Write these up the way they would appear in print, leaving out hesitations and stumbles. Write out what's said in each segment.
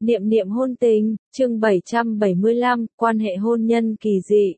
Niệm niệm hôn tình, chương 775, quan hệ hôn nhân kỳ dị.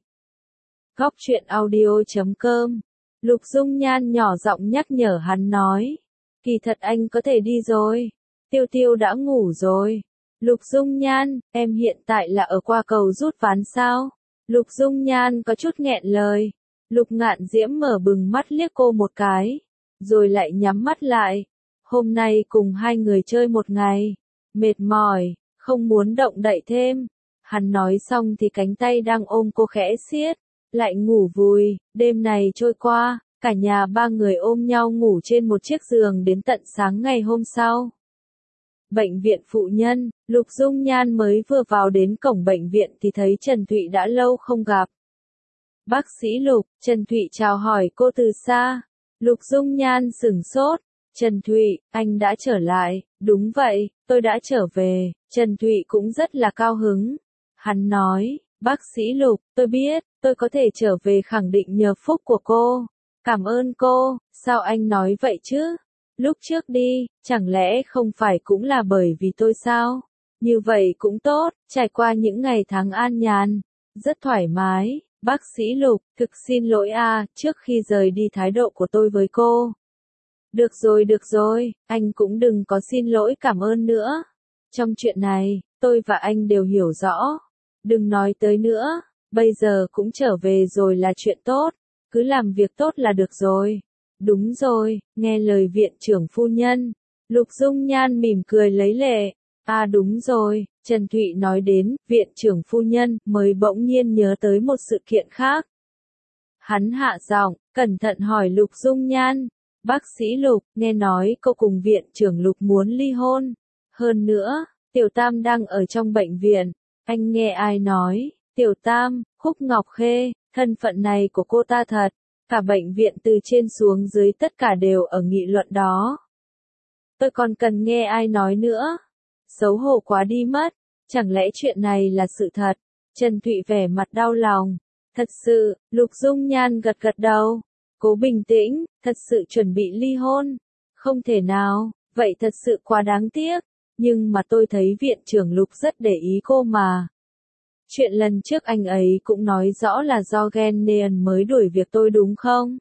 Góc truyện audio.com. Lục Dung Nhan nhỏ giọng nhắc nhở hắn nói. Kỳ thật anh có thể đi rồi. Tiêu Tiêu đã ngủ rồi. Lục Dung Nhan, em hiện tại là ở qua cầu rút ván sao? Lục Dung Nhan có chút nghẹn lời. Lục Ngạn Diễm mở bừng mắt liếc cô một cái. Rồi lại nhắm mắt lại. Hôm nay cùng hai người chơi một ngày. Mệt mỏi, không muốn động đậy thêm. Hắn nói xong thì cánh tay đang ôm cô khẽ siết, lại ngủ vùi. Đêm này trôi qua, cả nhà ba người ôm nhau ngủ trên một chiếc giường đến tận sáng ngày hôm sau. Bệnh viện phụ nhân, Lục Dung Nhan mới vừa vào đến cổng bệnh viện thì thấy Trần Thụy đã lâu không gặp. Bác sĩ Lục, Trần Thụy chào hỏi cô từ xa. Lục Dung Nhan sửng sốt. Trần Thụy, anh đã trở lại. Đúng vậy, tôi đã trở về. Trần Thụy cũng rất là cao hứng. Hắn nói, bác sĩ Lục, tôi biết, tôi có thể trở về khẳng định nhờ phúc của cô. Cảm ơn cô, sao anh nói vậy chứ? Lúc trước đi, chẳng lẽ không phải cũng là bởi vì tôi sao? Như vậy cũng tốt, trải qua những ngày tháng an nhàn, rất thoải mái. Bác sĩ Lục, thực xin lỗi trước khi rời đi thái độ của tôi với cô. Được rồi, anh cũng đừng có xin lỗi cảm ơn nữa. Trong chuyện này, tôi và anh đều hiểu rõ. Đừng nói tới nữa, bây giờ cũng trở về rồi là chuyện tốt. Cứ làm việc tốt là được rồi. Đúng rồi, nghe lời viện trưởng phu nhân. Lục Dung Nhan mỉm cười lấy lệ. Đúng rồi, Trần Thụy nói đến viện trưởng phu nhân mới bỗng nhiên nhớ tới một sự kiện khác. Hắn hạ giọng, cẩn thận hỏi Lục Dung Nhan. Bác sĩ Lục, nghe nói cô cùng viện trưởng Lục muốn ly hôn. Hơn nữa, Tiểu Tam đang ở trong bệnh viện. Anh nghe ai nói, Tiểu Tam, Khúc Ngọc Khê, thân phận này của cô ta thật. Cả bệnh viện từ trên xuống dưới tất cả đều ở nghị luận đó. Tôi còn cần nghe ai nói nữa. Xấu hổ quá đi mất. Chẳng lẽ chuyện này là sự thật? Trần Thụy vẻ mặt đau lòng. Thật sự, Lục Dung Nhan gật gật đầu. Cố bình tĩnh, thật sự chuẩn bị ly hôn. Không thể nào, vậy thật sự quá đáng tiếc. Nhưng mà tôi thấy viện trưởng Lục rất để ý cô mà. Chuyện lần trước anh ấy cũng nói rõ là do ghen nên mới đuổi việc tôi đúng không?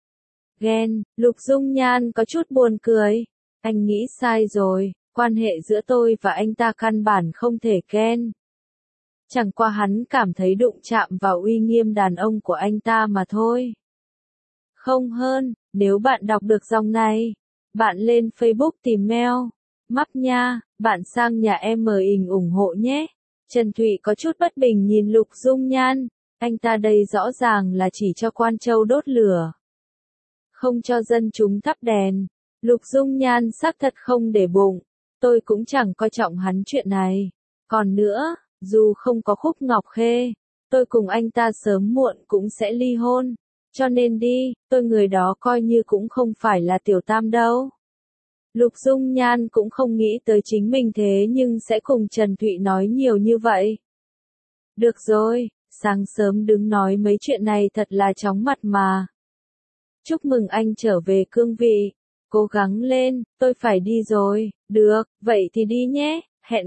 Ghen, Lục Dung Nhan có chút buồn cười. Anh nghĩ sai rồi, quan hệ giữa tôi và anh ta căn bản không thể ghen. Chẳng qua hắn cảm thấy đụng chạm vào uy nghiêm đàn ông của anh ta mà thôi. Không hơn, nếu bạn đọc được dòng này, bạn lên Facebook tìm mail. Mắp nha, bạn sang nhà em mời ỉnh ủng hộ nhé. Trần Thụy có chút bất bình nhìn Lục Dung Nhan. Anh ta đây rõ ràng là chỉ cho quan châu đốt lửa. Không cho dân chúng thắp đèn. Lục Dung Nhan xác thật không để bụng. Tôi cũng chẳng coi trọng hắn chuyện này. Còn nữa, dù không có Khúc Ngọc Khê, tôi cùng anh ta sớm muộn cũng sẽ ly hôn. Cho nên đi, tôi người đó coi như cũng không phải là Tiểu Tam đâu. Lục Dung Nhan cũng không nghĩ tới chính mình thế nhưng sẽ cùng Trần Thụy nói nhiều như vậy. Được rồi, sáng sớm đứng nói mấy chuyện này thật là chóng mặt mà. Chúc mừng anh trở về cương vị. Cố gắng lên, tôi phải đi rồi. Được, vậy thì đi nhé. Hẹn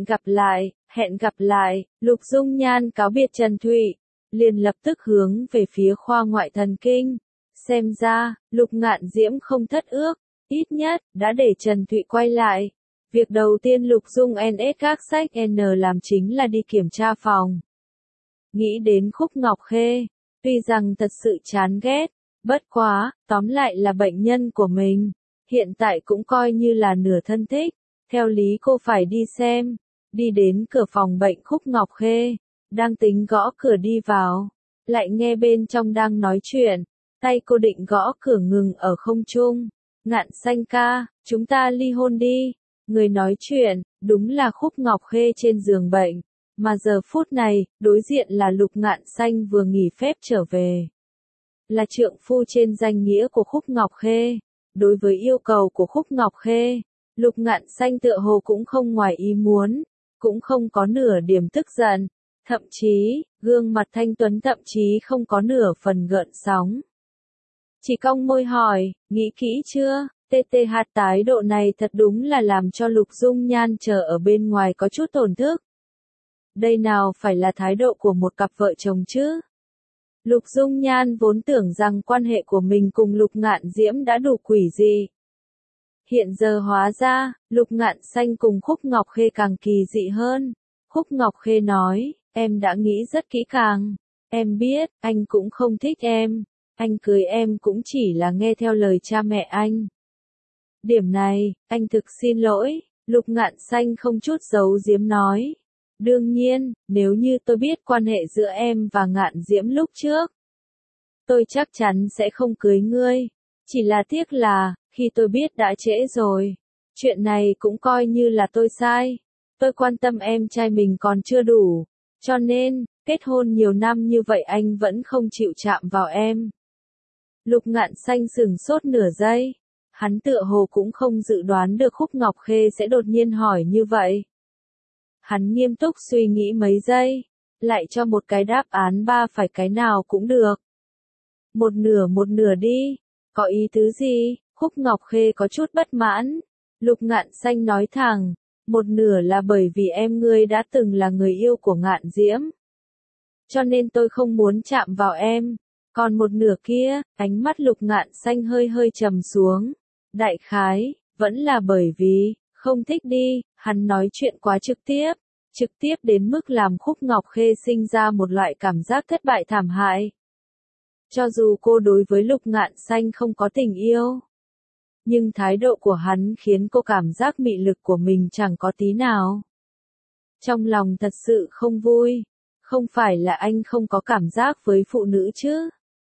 gặp lại. Lục Dung Nhan cáo biệt Trần Thụy. Liền lập tức hướng về phía khoa ngoại thần kinh. Xem ra, Lục Ngạn Diễm không thất ước. Ít nhất, đã để Trần Thụy quay lại. Việc đầu tiên Lục Dung NS các sách N làm chính là đi kiểm tra phòng. Nghĩ đến Khúc Ngọc Khê, tuy rằng thật sự chán ghét, bất quá, tóm lại là bệnh nhân của mình. Hiện tại cũng coi như là nửa thân thích. Theo lý cô phải đi xem. Đi đến cửa phòng bệnh Khúc Ngọc Khê. Đang tính gõ cửa đi vào. Lại nghe bên trong đang nói chuyện. Tay cô định gõ cửa ngừng ở không trung. Ngạn Xanh ca, chúng ta ly hôn đi. Người nói chuyện, đúng là Khúc Ngọc Khê trên giường bệnh. Mà giờ phút này, đối diện là Lục Ngạn Xanh vừa nghỉ phép trở về. Là trượng phu trên danh nghĩa của Khúc Ngọc Khê. Đối với yêu cầu của Khúc Ngọc Khê, Lục Ngạn Xanh tựa hồ cũng không ngoài ý muốn, cũng không có nửa điểm tức giận. Thậm chí, gương mặt thanh tuấn thậm chí không có nửa phần gợn sóng. Chỉ cong môi hỏi, nghĩ kỹ chưa? TTH thái độ này thật đúng là làm cho Lục Dung Nhan chờ ở bên ngoài có chút tổn thức. Đây nào phải là thái độ của một cặp vợ chồng chứ? Lục Dung Nhan vốn tưởng rằng quan hệ của mình cùng Lục Ngạn Diễm đã đủ quỷ dị. Hiện giờ hóa ra, Lục Ngạn Xanh cùng Khúc Ngọc Khê càng kỳ dị hơn. Khúc Ngọc Khê nói, em đã nghĩ rất kỹ càng. Em biết, anh cũng không thích em. Anh cưới em cũng chỉ là nghe theo lời cha mẹ anh. Điểm này, anh thực xin lỗi, Lục Ngạn Xanh không chút giấu giếm nói. Đương nhiên, nếu như tôi biết quan hệ giữa em và Ngạn Diễm lúc trước, tôi chắc chắn sẽ không cưới ngươi. Chỉ là tiếc là, khi tôi biết đã trễ rồi. Chuyện này cũng coi như là tôi sai. Tôi quan tâm em trai mình còn chưa đủ. Cho nên, kết hôn nhiều năm như vậy anh vẫn không chịu chạm vào em. Lục Ngạn Xanh sửng sốt nửa giây. Hắn tựa hồ cũng không dự đoán được Khúc Ngọc Khê sẽ đột nhiên hỏi như vậy. Hắn nghiêm túc suy nghĩ mấy giây, lại cho một cái đáp án ba phải cái nào cũng được. Một nửa đi, có ý tứ gì? Khúc Ngọc Khê có chút bất mãn. Lục Ngạn Xanh nói thẳng, một nửa là bởi vì em ngươi đã từng là người yêu của Ngạn Diễm. Cho nên tôi không muốn chạm vào em. Còn một nửa kia, ánh mắt Lục Ngạn Xanh hơi trầm xuống. Đại khái, vẫn là bởi vì, không thích đi, hắn nói chuyện quá trực tiếp đến mức làm Khúc Ngọc Khê sinh ra một loại cảm giác thất bại thảm hại. Cho dù cô đối với Lục Ngạn Xanh không có tình yêu, nhưng thái độ của hắn khiến cô cảm giác mị lực của mình chẳng có tí nào. Trong lòng thật sự không vui, không phải là anh không có cảm giác với phụ nữ chứ.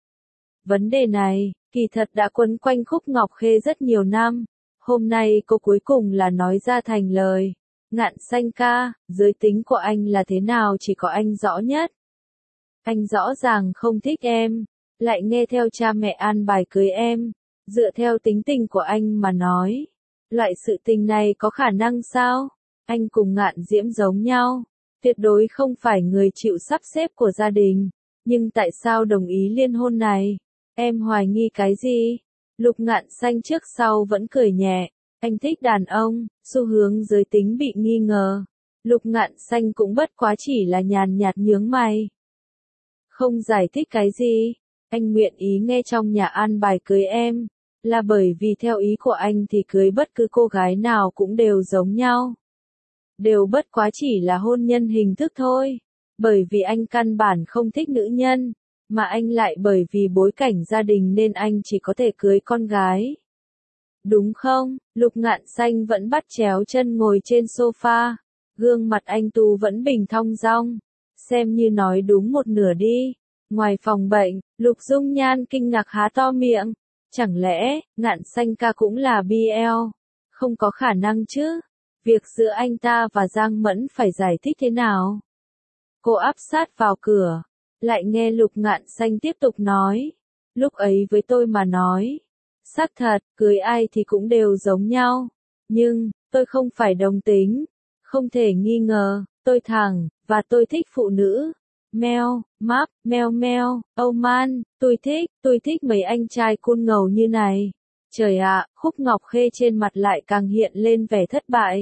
Vấn đề này, kỳ thật đã quấn quanh Khúc Ngọc Khê rất nhiều năm, hôm nay cô cuối cùng là nói ra thành lời. Ngạn Xanh ca, giới tính của anh là thế nào chỉ có anh rõ nhất. Anh rõ ràng không thích em, lại nghe theo cha mẹ an bài cưới em, dựa theo tính tình của anh mà nói. Loại sự tình này có khả năng sao? Anh cùng Ngạn Diễm giống nhau, tuyệt đối không phải người chịu sắp xếp của gia đình, nhưng tại sao đồng ý liên hôn này? Em hoài nghi cái gì? Lục Ngạn Xanh trước sau vẫn cười nhẹ. Anh thích đàn ông, xu hướng giới tính bị nghi ngờ. Lục Ngạn Xanh cũng bất quá chỉ là nhàn nhạt nhướng mày. Không giải thích cái gì, anh nguyện ý nghe trong nhà an bài cưới em, là bởi vì theo ý của anh thì cưới bất cứ cô gái nào cũng đều giống nhau. Đều bất quá chỉ là hôn nhân hình thức thôi, bởi vì anh căn bản không thích nữ nhân, mà anh lại bởi vì bối cảnh gia đình nên anh chỉ có thể cưới con gái. Đúng không? Lục Ngạn Xanh vẫn bắt chéo chân ngồi trên sofa, gương mặt anh tu vẫn bình thong dong, xem như nói đúng một nửa đi. Ngoài phòng bệnh, Lục Dung Nhan kinh ngạc há to miệng, chẳng lẽ, Ngạn Xanh ca cũng là BL? Không có khả năng chứ, việc giữa anh ta và Giang Mẫn phải giải thích thế nào? Cô áp sát vào cửa, lại nghe Lục Ngạn Xanh tiếp tục nói, lúc ấy với tôi mà nói. Xác thật, cưới ai thì cũng đều giống nhau. Nhưng, tôi không phải đồng tính. Không thể nghi ngờ, tôi thẳng, và tôi thích phụ nữ. Meo, map, meo, oh man, tôi thích mấy anh trai cool ngầu như này. Trời ạ, Khúc Ngọc Khê trên mặt lại càng hiện lên vẻ thất bại.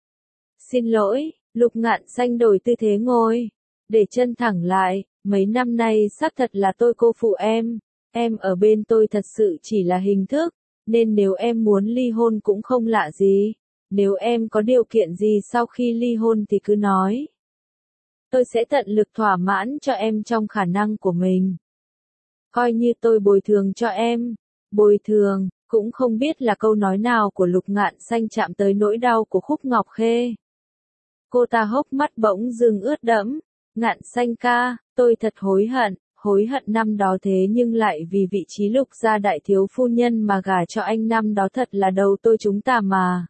Xin lỗi, Lục Ngạn Xanh đổi tư thế ngồi, để chân thẳng lại, mấy năm nay xác thật là tôi cô phụ em. Em ở bên tôi thật sự chỉ là hình thức, nên nếu em muốn ly hôn cũng không lạ gì. Nếu em có điều kiện gì sau khi ly hôn thì cứ nói. Tôi sẽ tận lực thỏa mãn cho em trong khả năng của mình. Coi như tôi bồi thường cho em. Bồi thường, cũng không biết là câu nói nào của Lục Ngạn Xanh chạm tới nỗi đau của Khúc Ngọc Khê. Cô ta hốc mắt bỗng dưng ướt đẫm. Ngạn Xanh ca, tôi thật hối hận năm đó thế nhưng lại vì vị trí Lục gia đại thiếu phu nhân mà gả cho anh năm đó thật là đầu tôi chúng ta mà.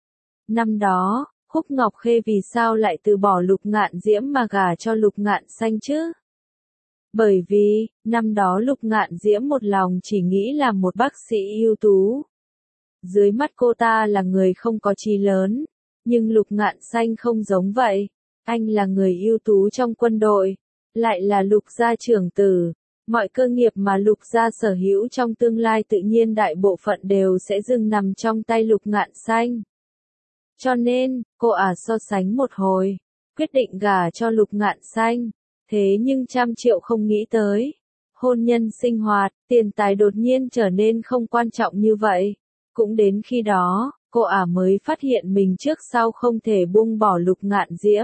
Năm đó, Khúc Ngọc Khê vì sao lại từ bỏ Lục Ngạn Diễm mà gả cho Lục Ngạn Xanh chứ? Bởi vì, năm đó Lục Ngạn Diễm một lòng chỉ nghĩ là một bác sĩ ưu tú. Dưới mắt cô ta là người không có chí lớn, nhưng Lục Ngạn Xanh không giống vậy. Anh là người ưu tú trong quân đội, lại là Lục gia trưởng tử, Mọi cơ nghiệp mà Lục gia sở hữu trong tương lai tự nhiên đại bộ phận đều sẽ dừng nằm trong tay Lục Ngạn Xanh. Cho nên, cô so sánh một hồi, quyết định gả cho Lục Ngạn Xanh. Thế nhưng 100 triệu không nghĩ tới. Hôn nhân sinh hoạt, tiền tài đột nhiên trở nên không quan trọng như vậy. Cũng đến khi đó, cô mới phát hiện mình trước sau không thể buông bỏ Lục Ngạn Diễm.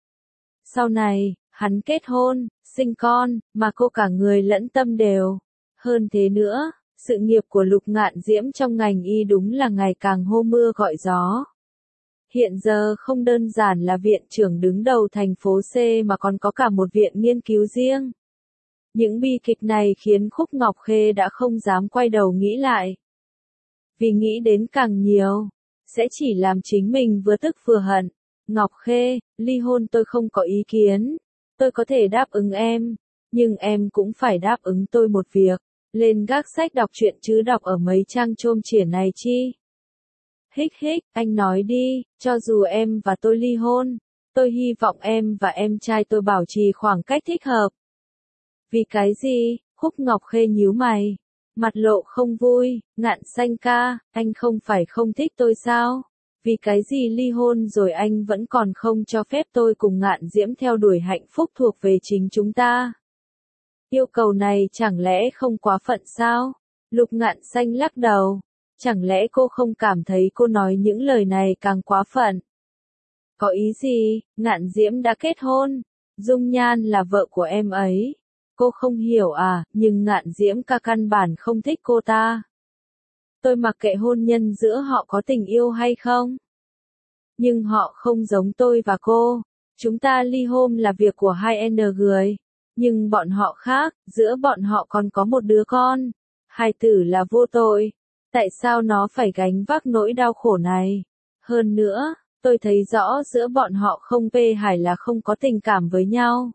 Sau này, hắn kết hôn, sinh con, mà cô cả người lẫn tâm đều. Hơn thế nữa, sự nghiệp của Lục Ngạn Diễm trong ngành y đúng là ngày càng hô mưa gọi gió. Hiện giờ không đơn giản là viện trưởng đứng đầu thành phố C mà còn có cả một viện nghiên cứu riêng. Những bi kịch này khiến Khúc Ngọc Khê đã không dám quay đầu nghĩ lại. Vì nghĩ đến càng nhiều, sẽ chỉ làm chính mình vừa tức vừa hận. Ngọc Khê, ly hôn tôi không có ý kiến. Tôi có thể đáp ứng em, nhưng em cũng phải đáp ứng tôi một việc. Lên gác sách đọc truyện chứ đọc ở mấy trang chôm chỉa này chi. Hích hích, anh nói đi, cho dù em và tôi ly hôn, tôi hy vọng em và em trai tôi bảo trì khoảng cách thích hợp. Vì cái gì? Khúc Ngọc Khê nhíu mày, mặt lộ không vui. Ngạn Xanh ca, anh không phải không thích tôi sao? Vì cái gì ly hôn rồi anh vẫn còn không cho phép tôi cùng Ngạn Diễm theo đuổi hạnh phúc thuộc về chính chúng ta? Yêu cầu này chẳng lẽ không quá phận sao? Lục Ngạn Xanh lắc đầu. Chẳng lẽ cô không cảm thấy cô nói những lời này càng quá phận? Có ý gì? Ngạn Diễm đã kết hôn. Dung Nhan là vợ của em ấy. Cô không hiểu nhưng Ngạn Diễm ca căn bản không thích cô ta. Tôi mặc kệ hôn nhân giữa họ có tình yêu hay không. Nhưng họ không giống tôi và cô. Chúng ta ly hôn là việc của hai người. Nhưng bọn họ khác, giữa bọn họ còn có một đứa con. Hài tử là vô tội. Tại sao nó phải gánh vác nỗi đau khổ này? Hơn nữa, tôi thấy rõ giữa bọn họ không hài là không có tình cảm với nhau.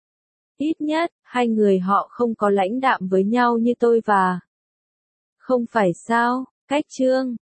Ít nhất, hai người họ không có lãnh đạm với nhau như tôi và. Không phải sao, cách chương.